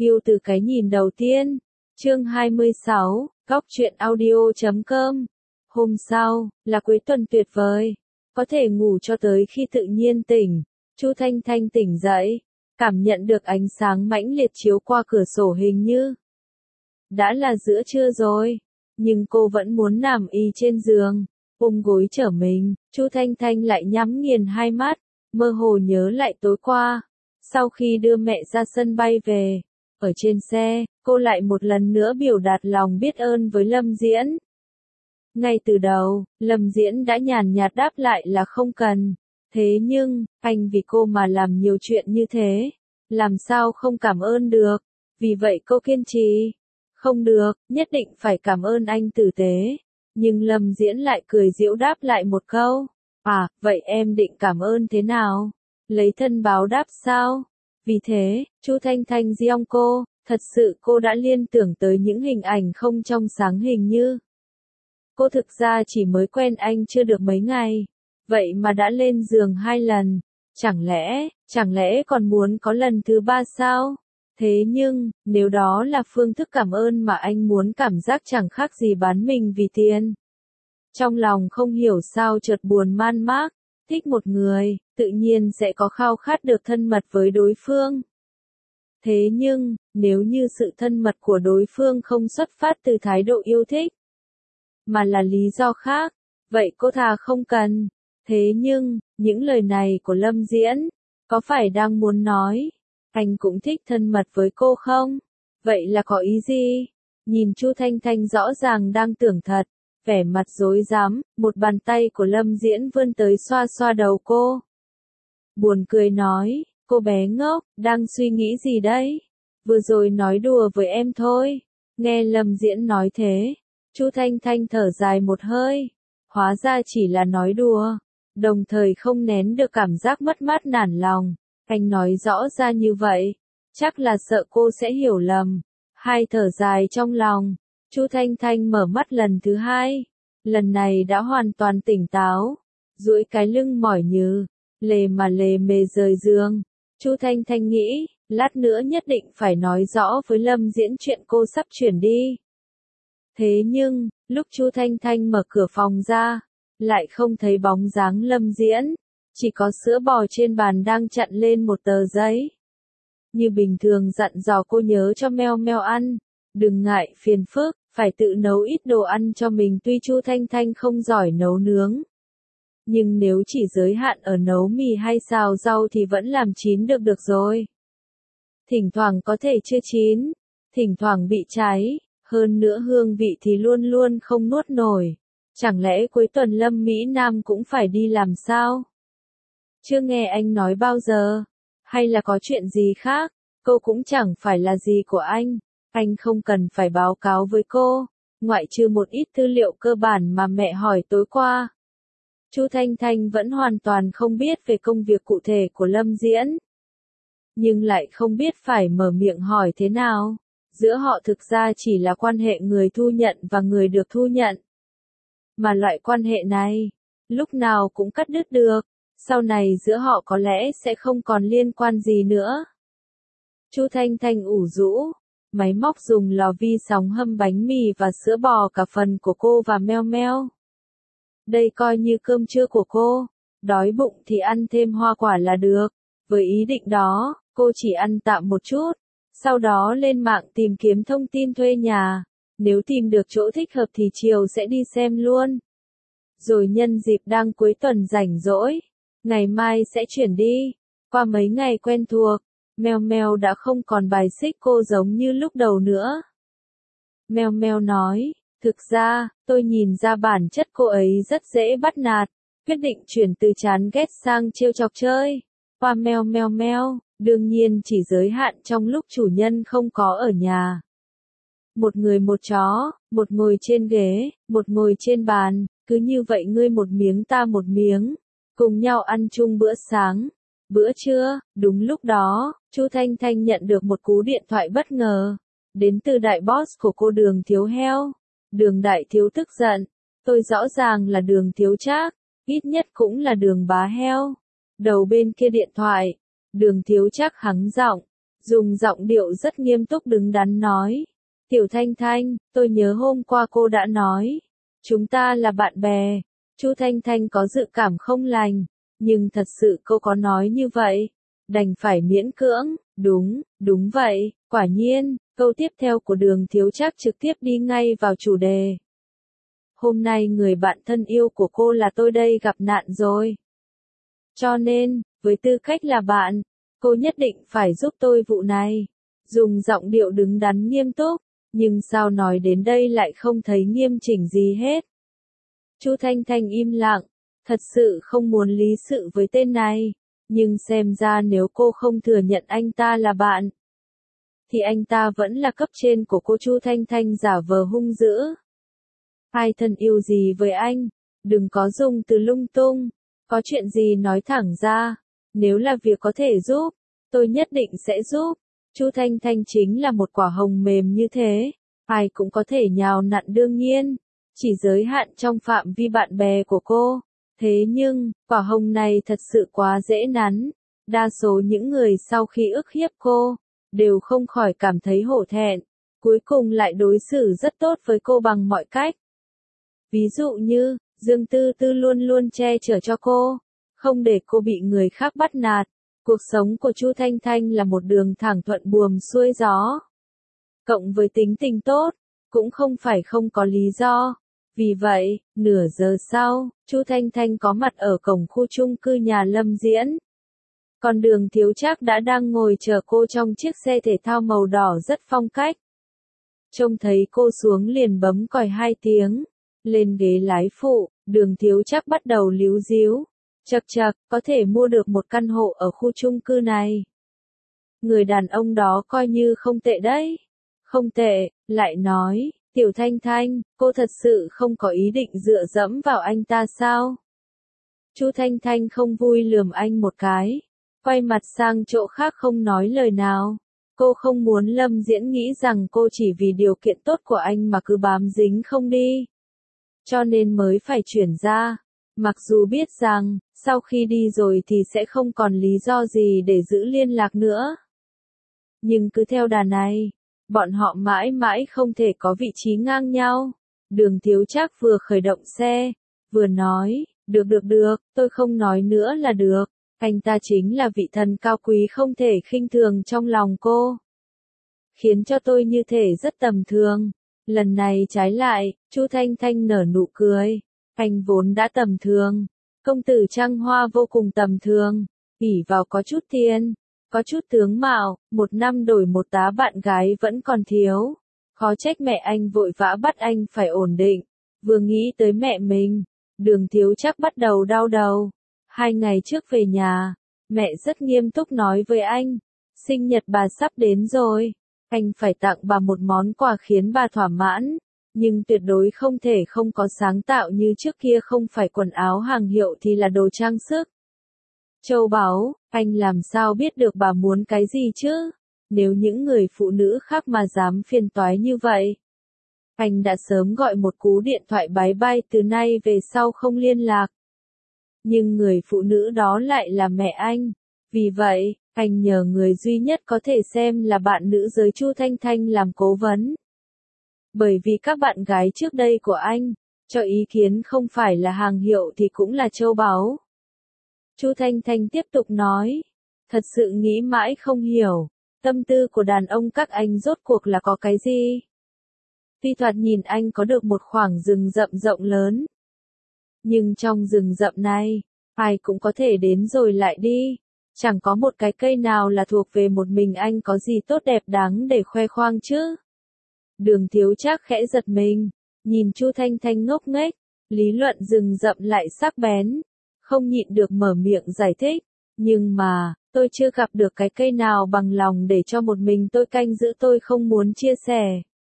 Yêu từ cái nhìn đầu tiên. Chương 26, Góc truyện audio.com. Hôm sau, là cuối tuần tuyệt vời. Có thể ngủ cho tới khi tự nhiên tỉnh. Chu Thanh Thanh tỉnh dậy, cảm nhận được ánh sáng mãnh liệt chiếu qua cửa sổ hình như đã là giữa trưa rồi. Nhưng cô vẫn muốn nằm y trên giường, ôm gối trở mình. Chu Thanh Thanh lại nhắm nghiền hai mắt, mơ hồ nhớ lại tối qua. Sau khi đưa mẹ ra sân bay về, ở trên xe, cô lại một lần nữa biểu đạt lòng biết ơn với Lâm Diễn. Ngay từ đầu, Lâm Diễn đã nhàn nhạt đáp lại là không cần. Thế nhưng, anh vì cô mà làm nhiều chuyện như thế, làm sao không cảm ơn được. Vì vậy cô kiên trì. Không được, nhất định phải cảm ơn anh tử tế. Nhưng Lâm Diễn lại cười giễu đáp lại một câu. À, vậy em định cảm ơn thế nào? Lấy thân báo đáp sao? Vì thế, Chu Thanh Thanh giong cô, thật sự cô đã liên tưởng tới những hình ảnh không trong sáng hình như. Cô thực ra chỉ mới quen anh chưa được mấy ngày. Vậy mà đã lên giường 2 lần. Chẳng lẽ còn muốn có lần thứ 3 sao? Thế nhưng, nếu đó là phương thức cảm ơn mà anh muốn, cảm giác chẳng khác gì bán mình vì tiền. Trong lòng không hiểu sao chợt buồn man mác. Thích một người, tự nhiên sẽ có khao khát được thân mật với đối phương. Thế nhưng, nếu như sự thân mật của đối phương không xuất phát từ thái độ yêu thích, mà là lý do khác, vậy cô thà không cần. Thế nhưng, những lời này của Lâm Diễn, có phải đang muốn nói, anh cũng thích thân mật với cô không? Vậy là có ý gì? Nhìn Chu Thanh Thanh rõ ràng đang tưởng thật, vẻ mặt rối rắm, một bàn tay của Lâm Diễn vươn tới xoa xoa đầu cô. Buồn cười nói, cô bé ngốc, đang suy nghĩ gì đấy? Vừa rồi nói đùa với em thôi. Nghe Lâm Diễn nói thế, Chu Thanh Thanh thở dài một hơi. Hóa ra chỉ là nói đùa, đồng thời không nén được cảm giác mất mát nản lòng. Anh nói rõ ra như vậy, chắc là sợ cô sẽ hiểu lầm. Hai thở dài trong lòng, Chu Thanh Thanh mở mắt lần thứ 2. Lần này đã hoàn toàn tỉnh táo, duỗi cái lưng mỏi nhừ, lề mề rời giường. Chu Thanh Thanh nghĩ, lát nữa nhất định phải nói rõ với Lâm Diễn chuyện cô sắp chuyển đi. Thế nhưng, lúc Chu Thanh Thanh mở cửa phòng ra, lại không thấy bóng dáng Lâm Diễn, chỉ có sữa bò trên bàn đang chặn lên một tờ giấy. Như bình thường dặn dò cô nhớ cho Meo Meo ăn, đừng ngại phiền phức, phải tự nấu ít đồ ăn cho mình. Tuy Chu Thanh Thanh không giỏi nấu nướng, nhưng nếu chỉ giới hạn ở nấu mì hay xào rau thì vẫn làm chín được rồi. Thỉnh thoảng có thể chưa chín, thỉnh thoảng bị cháy, hơn nữa hương vị thì luôn luôn không nuốt nổi. Chẳng lẽ cuối tuần Lâm Mỹ Nam cũng phải đi làm sao? Chưa nghe anh nói bao giờ. Hay là có chuyện gì khác? Cô cũng chẳng phải là gì của anh không cần phải báo cáo với cô, ngoại trừ một ít tư liệu cơ bản mà mẹ hỏi tối qua. Chu Thanh Thanh vẫn hoàn toàn không biết về công việc cụ thể của Lâm Diễn, nhưng lại không biết phải mở miệng hỏi thế nào. Giữa họ thực ra chỉ là quan hệ người thu nhận và người được thu nhận. Mà loại quan hệ này, lúc nào cũng cắt đứt được, sau này giữa họ có lẽ sẽ không còn liên quan gì nữa. Chu Thanh Thanh ủ rũ, máy móc dùng lò vi sóng hâm bánh mì và sữa bò cả phần của cô và Meo Meo. Đây coi như cơm trưa của cô, đói bụng thì ăn thêm hoa quả là được. Với ý định đó, cô chỉ ăn tạm một chút, sau đó lên mạng tìm kiếm thông tin thuê nhà. Nếu tìm được chỗ thích hợp thì chiều sẽ đi xem luôn. Rồi nhân dịp đang cuối tuần rảnh rỗi, ngày mai sẽ chuyển đi. Qua mấy ngày quen thuộc, Meo Meo đã không còn bài xích cô giống như lúc đầu nữa. Meo Meo nói, thực ra, tôi nhìn ra bản chất cô ấy rất dễ bắt nạt, quyết định chuyển từ chán ghét sang trêu chọc chơi. Qua Meo Meo Meo, đương nhiên chỉ giới hạn trong lúc chủ nhân không có ở nhà. Một người một chó, một ngồi trên ghế, một ngồi trên bàn, cứ như vậy ngươi một miếng ta một miếng, cùng nhau ăn chung bữa sáng. Bữa trưa, đúng lúc đó, Chu Thanh Thanh nhận được một cú điện thoại bất ngờ, đến từ đại boss của cô Đường Thiếu Heo. Đường đại thiếu tức giận, tôi rõ ràng là Đường Thiếu Trác, ít nhất cũng là Đường bá heo. Đầu bên kia điện thoại, Đường Thiếu Trác hắng giọng, dùng giọng điệu rất nghiêm túc đứng đắn nói. Tiểu Thanh Thanh, tôi nhớ hôm qua cô đã nói, chúng ta là bạn bè. Chu Thanh Thanh có dự cảm không lành, nhưng thật sự cô có nói như vậy, đành phải miễn cưỡng, đúng vậy, quả nhiên. Câu tiếp theo của Đường Thiếu Trác trực tiếp đi ngay vào chủ đề. Hôm nay người bạn thân yêu của cô là tôi đây gặp nạn rồi. Cho nên, với tư cách là bạn, cô nhất định phải giúp tôi vụ này. Dùng giọng điệu đứng đắn nghiêm túc, nhưng sao nói đến đây lại không thấy nghiêm chỉnh gì hết. Chu Thanh Thanh im lặng, thật sự không muốn lý sự với tên này, nhưng xem ra nếu cô không thừa nhận anh ta là bạn, thì anh ta vẫn là cấp trên của cô. Chu Thanh Thanh giả vờ hung dữ. Ai thân yêu gì với anh, đừng có dùng từ lung tung, có chuyện gì nói thẳng ra, nếu là việc có thể giúp, tôi nhất định sẽ giúp. Chu Thanh Thanh chính là một quả hồng mềm như thế, ai cũng có thể nhào nặn đương nhiên, chỉ giới hạn trong phạm vi bạn bè của cô. Thế nhưng, quả hồng này thật sự quá dễ nắn, đa số những người sau khi ức hiếp cô, đều không khỏi cảm thấy hổ thẹn, cuối cùng lại đối xử rất tốt với cô bằng mọi cách. Ví dụ như, Dương Tư Tư luôn luôn che chở cho cô, không để cô bị người khác bắt nạt. Cuộc sống của Chu Thanh Thanh là một đường thẳng thuận buồm xuôi gió. Cộng với tính tình tốt, cũng không phải không có lý do. Vì vậy, nửa giờ sau, Chu Thanh Thanh có mặt ở cổng khu chung cư nhà Lâm Diễn. Còn Đường Thiếu Trác đã đang ngồi chờ cô trong chiếc xe thể thao màu đỏ rất phong cách. Trông thấy cô xuống liền bấm còi 2 tiếng. Lên ghế lái phụ, Đường Thiếu Trác bắt đầu líu díu. Chậc, có thể mua được một căn hộ ở khu chung cư này. Người đàn ông đó coi như không tệ đấy. Không tệ, lại nói, Tiểu Thanh Thanh, cô thật sự không có ý định dựa dẫm vào anh ta sao? Chu Thanh Thanh không vui lườm anh một cái, quay mặt sang chỗ khác không nói lời nào. Cô không muốn Lâm Diễn nghĩ rằng cô chỉ vì điều kiện tốt của anh mà cứ bám dính không đi. Cho nên mới phải chuyển ra. Mặc dù biết rằng, sau khi đi rồi thì sẽ không còn lý do gì để giữ liên lạc nữa. Nhưng cứ theo đà này, bọn họ mãi mãi không thể có vị trí ngang nhau. Đường Thiếu Trác vừa khởi động xe, vừa nói, được, tôi không nói nữa là được. Anh ta chính là vị thần cao quý không thể khinh thường trong lòng cô. Khiến cho tôi như thể rất tầm thường. Lần này trái lại, Chu Thanh Thanh nở nụ cười. Anh vốn đã tầm thường. Công tử Trăng Hoa vô cùng tầm thường. ỷ vào có chút tiền, có chút tướng mạo, 1 năm đổi một tá bạn gái vẫn còn thiếu. Khó trách mẹ anh vội vã bắt anh phải ổn định. Vừa nghĩ tới mẹ mình, Đường Thiếu Trác bắt đầu đau đầu. 2 ngày trước về nhà, mẹ rất nghiêm túc nói với anh, sinh nhật bà sắp đến rồi, anh phải tặng bà một món quà khiến bà thỏa mãn, nhưng tuyệt đối không thể không có sáng tạo như trước kia, không phải quần áo hàng hiệu thì là đồ trang sức. Châu báu, anh làm sao biết được bà muốn cái gì chứ? Nếu những người phụ nữ khác mà dám phiền toái như vậy, anh đã sớm gọi một cú điện thoại bái bai, từ nay về sau không liên lạc. Nhưng người phụ nữ đó lại là mẹ anh. Vì vậy, anh nhờ người duy nhất có thể xem là bạn nữ giới Chu Thanh Thanh làm cố vấn. Bởi vì các bạn gái trước đây của anh, cho ý kiến không phải là hàng hiệu thì cũng là châu báu. Chu Thanh Thanh tiếp tục nói, thật sự nghĩ mãi không hiểu, tâm tư của đàn ông các anh rốt cuộc là có cái gì? Tuy thoạt nhìn anh có được một khoảng rừng rậm rộng lớn, nhưng trong rừng rậm này, ai cũng có thể đến rồi lại đi. Chẳng có một cái cây nào là thuộc về một mình anh, có gì tốt đẹp đáng để khoe khoang chứ? Đường Thiếu Trác khẽ giật mình, nhìn Chu Thanh Thanh ngốc nghếch, lý luận rừng rậm lại sắc bén, không nhịn được mở miệng giải thích, nhưng mà, tôi chưa gặp được cái cây nào bằng lòng để cho một mình tôi canh giữ, tôi không muốn chia sẻ.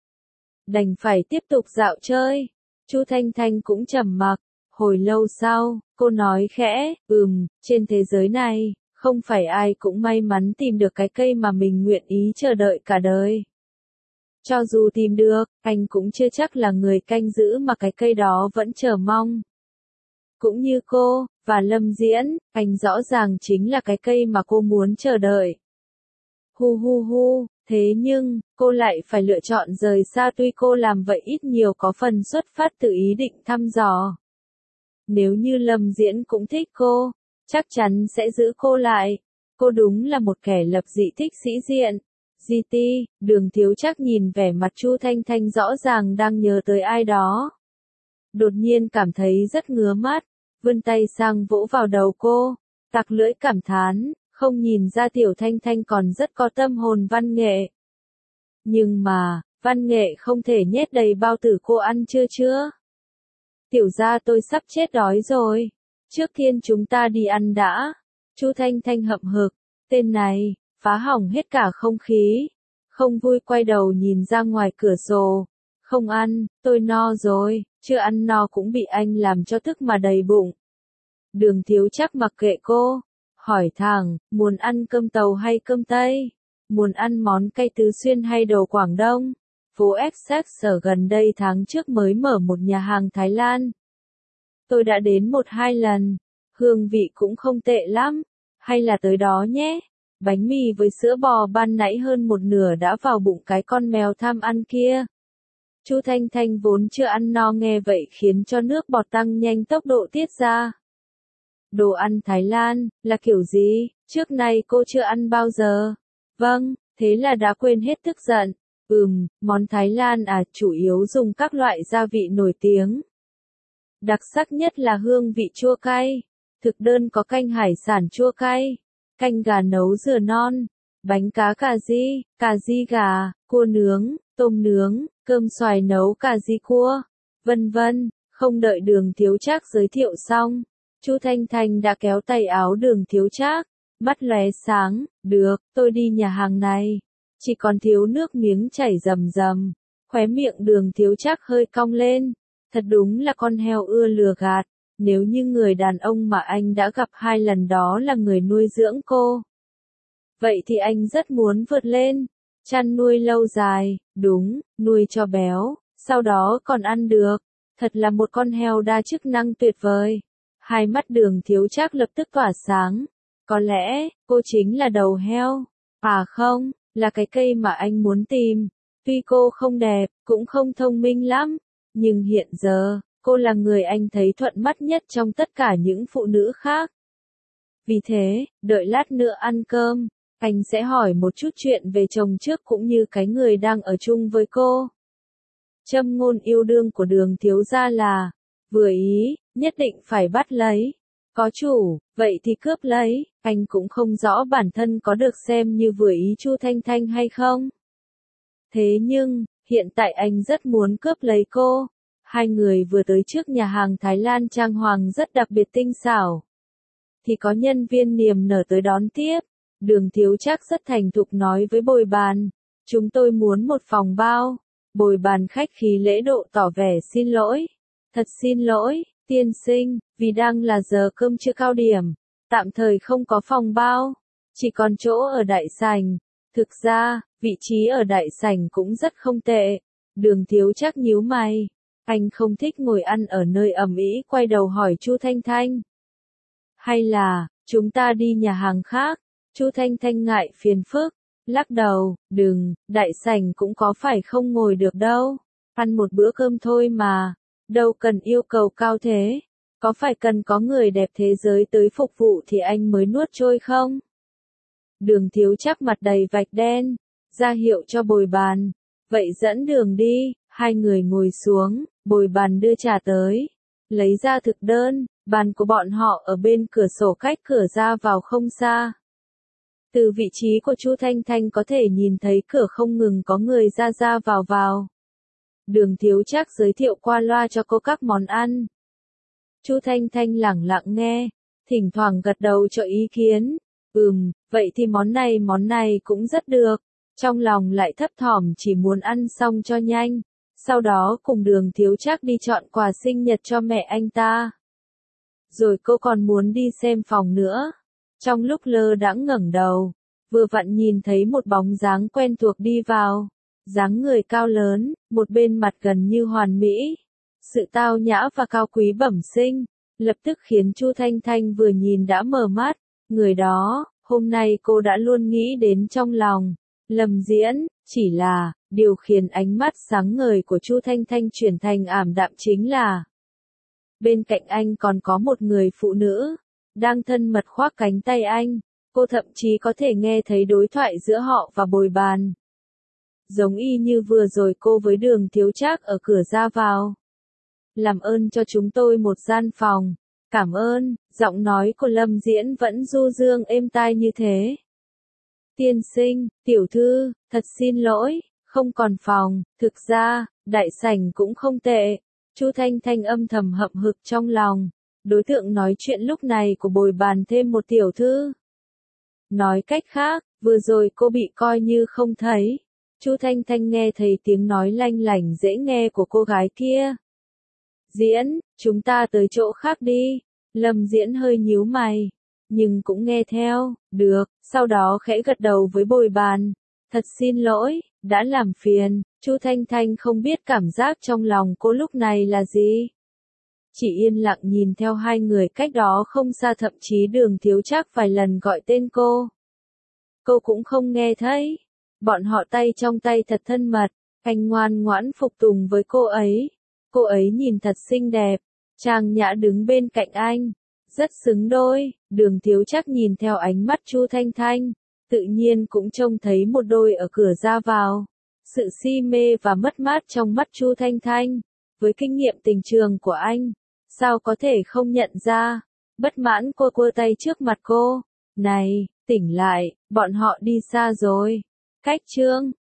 Đành phải tiếp tục dạo chơi. Chu Thanh Thanh cũng trầm mặc, hồi lâu sau, cô nói khẽ, trên thế giới này, không phải ai cũng may mắn tìm được cái cây mà mình nguyện ý chờ đợi cả đời. Cho dù tìm được, anh cũng chưa chắc là người canh giữ mà cái cây đó vẫn chờ mong. Cũng như cô, và Lâm Diễn, anh rõ ràng chính là cái cây mà cô muốn chờ đợi. Hu hu hu, thế nhưng, cô lại phải lựa chọn rời xa tuy cô làm vậy ít nhiều có phần xuất phát từ ý định thăm dò. Nếu như Lâm Diễn cũng thích cô, chắc chắn sẽ giữ cô lại. Cô đúng là một kẻ lập dị thích sĩ diện. GT, Đường Thiếu Trác nhìn vẻ mặt Chu Thanh Thanh rõ ràng đang nhớ tới ai đó. Đột nhiên cảm thấy rất ngứa mắt, vươn tay sang vỗ vào đầu cô, tặc lưỡi cảm thán, không nhìn ra Tiểu Thanh Thanh còn rất có tâm hồn văn nghệ. Nhưng mà, văn nghệ không thể nhét đầy bao tử cô ăn chưa? Tiểu gia tôi sắp chết đói rồi. Trước tiên chúng ta đi ăn đã. Chu Thanh Thanh hậm hực, tên này, phá hỏng hết cả không khí. Không vui quay đầu nhìn ra ngoài cửa sổ. Không ăn, tôi no rồi, chưa ăn no cũng bị anh làm cho tức mà đầy bụng. Đường Thiếu Trác mặc kệ cô, hỏi thẳng, muốn ăn cơm tàu hay cơm Tây? Muốn ăn món cay Tứ Xuyên hay đồ Quảng Đông? Phố Essex ở gần đây tháng trước mới mở một nhà hàng Thái Lan. Tôi đã đến 1-2 lần, hương vị cũng không tệ lắm, hay là tới đó nhé. Bánh mì với sữa bò ban nãy hơn một nửa đã vào bụng cái con mèo tham ăn kia. Chu Thanh Thanh vốn chưa ăn no nghe vậy khiến cho nước bọt tăng nhanh tốc độ tiết ra. Đồ ăn Thái Lan, là kiểu gì? Trước nay cô chưa ăn bao giờ. Vâng, thế là đã quên hết tức giận. Món Thái Lan chủ yếu dùng các loại gia vị nổi tiếng. Đặc sắc nhất là hương vị chua cay. Thực đơn có canh hải sản chua cay, canh gà nấu dừa non, bánh cá cà ri gà, cua nướng, tôm nướng, cơm xoài nấu cà ri cua, vân vân. Không đợi Đường Thiếu Trác giới thiệu xong, Chu Thanh Thanh đã kéo tay áo Đường Thiếu Trác, mắt lóe sáng, được, tôi đi nhà hàng này. Chỉ còn thiếu nước miếng chảy rầm rầm, khóe miệng Đường Thiếu Trác hơi cong lên, thật đúng là con heo ưa lừa gạt. Nếu như người đàn ông mà anh đã gặp 2 lần đó là người nuôi dưỡng cô, vậy thì anh rất muốn vượt lên, chăn nuôi lâu dài, đúng, nuôi cho béo, sau đó còn ăn được, thật là một con heo đa chức năng tuyệt vời. Hai mắt Đường Thiếu Trác lập tức tỏa sáng, có lẽ, cô chính là đầu heo, không, là cái cây mà anh muốn tìm. Tuy cô không đẹp, cũng không thông minh lắm, nhưng hiện giờ, cô là người anh thấy thuận mắt nhất trong tất cả những phụ nữ khác. Vì thế, đợi lát nữa ăn cơm, anh sẽ hỏi một chút chuyện về chồng trước cũng như cái người đang ở chung với cô. Châm ngôn yêu đương của Đường thiếu gia là, vừa ý, nhất định phải bắt lấy. Có chủ, vậy thì cướp lấy. Anh cũng không rõ bản thân có được xem như vừa ý Chu Thanh Thanh hay không. Thế nhưng, hiện tại anh rất muốn cướp lấy cô. Hai người vừa tới trước nhà hàng Thái Lan trang hoàng rất đặc biệt tinh xảo. Thì có nhân viên niềm nở tới đón tiếp. Đường Thiếu Trác rất thành thục nói với bồi bàn. Chúng tôi muốn một phòng bao. Bồi bàn khách khí lễ độ tỏ vẻ xin lỗi. Thật xin lỗi, tiên sinh, vì đang là giờ cơm trưa cao điểm. Tạm thời không có phòng bao. Chỉ còn chỗ ở đại sảnh. Thực ra, vị trí ở đại sảnh cũng rất không tệ. Đường Thiếu Trác nhíu mày. Anh không thích ngồi ăn ở nơi ầm ĩ, quay đầu hỏi Chu Thanh Thanh. Hay là, chúng ta đi nhà hàng khác? Chu Thanh Thanh ngại phiền phức, lắc đầu, đừng, đại sảnh cũng có phải không ngồi được đâu. Ăn một bữa cơm thôi mà, đâu cần yêu cầu cao thế. Có phải cần có người đẹp thế giới tới phục vụ thì anh mới nuốt trôi không? Đường Thiếu Trác mặt đầy vạch đen, ra hiệu cho bồi bàn. Vậy dẫn đường đi. Hai người ngồi xuống, bồi bàn đưa trà tới. Lấy ra thực đơn, bàn của bọn họ ở bên cửa sổ cách cửa ra vào không xa. Từ vị trí của Chu Thanh Thanh có thể nhìn thấy cửa không ngừng có người ra ra vào. Đường Thiếu Trác giới thiệu qua loa cho cô các món ăn. Chu Thanh Thanh lẳng lặng nghe, thỉnh thoảng gật đầu cho ý kiến. Vậy thì món này cũng rất được. Trong lòng lại thấp thỏm chỉ muốn ăn xong cho nhanh. Sau đó cùng Đường Thiếu Trác đi chọn quà sinh nhật cho mẹ anh ta. Rồi cô còn muốn đi xem phòng nữa. Trong lúc lơ đãng ngẩng đầu, vừa vặn nhìn thấy một bóng dáng quen thuộc đi vào. Dáng người cao lớn, một bên mặt gần như hoàn mỹ. Sự tao nhã và cao quý bẩm sinh, lập tức khiến Chu Thanh Thanh vừa nhìn đã mở mắt. Người đó, Hôm nay cô đã luôn nghĩ đến trong lòng. Lâm Diễn, chỉ là, điều khiến ánh mắt sáng ngời của Chu Thanh Thanh chuyển thành ảm đạm chính là bên cạnh anh còn có một người phụ nữ, đang thân mật khoác cánh tay anh. Cô thậm chí có thể nghe thấy đối thoại giữa họ và Bồi Bàn. Giống y như vừa rồi cô với Đường Thiếu Trác ở cửa ra vào. Làm ơn cho chúng tôi một gian phòng. Cảm ơn, giọng nói của Lâm Diễn vẫn du dương êm tai như thế. Tiên sinh, tiểu thư, thật xin lỗi, không còn phòng, thực ra, đại sảnh cũng không tệ. Chu Thanh Thanh âm thầm hậm hực trong lòng. Đối tượng nói chuyện lúc này của Bồi Bàn thêm một tiểu thư. Nói cách khác, vừa rồi cô bị coi như không thấy. Chu Thanh Thanh nghe thấy tiếng nói lanh lảnh dễ nghe của cô gái kia. Diễn, chúng ta tới chỗ khác đi. Lâm Diễn hơi nhíu mày, nhưng cũng nghe theo, được, sau đó khẽ gật đầu với Bồi Bàn. Thật xin lỗi, đã làm phiền. Chu Thanh Thanh không biết cảm giác trong lòng cô lúc này là gì. Chỉ yên lặng nhìn theo hai người cách đó không xa, thậm chí Đường Thiếu Trác vài lần gọi tên cô. Cô cũng không nghe thấy. Bọn họ tay trong tay thật thân mật, anh ngoan ngoãn phục tùng với cô ấy. Cô ấy nhìn thật xinh đẹp, trang nhã đứng bên cạnh anh, rất xứng đôi. Đường Thiếu Trác nhìn theo ánh mắt Chu Thanh Thanh, tự nhiên cũng trông thấy một đôi ở cửa ra vào. Sự si mê và mất mát trong mắt Chu Thanh Thanh, với kinh nghiệm tình trường của anh, sao có thể không nhận ra. Bất mãn cô cua tay trước mặt cô. Này, tỉnh lại, bọn họ đi xa rồi. Cách chương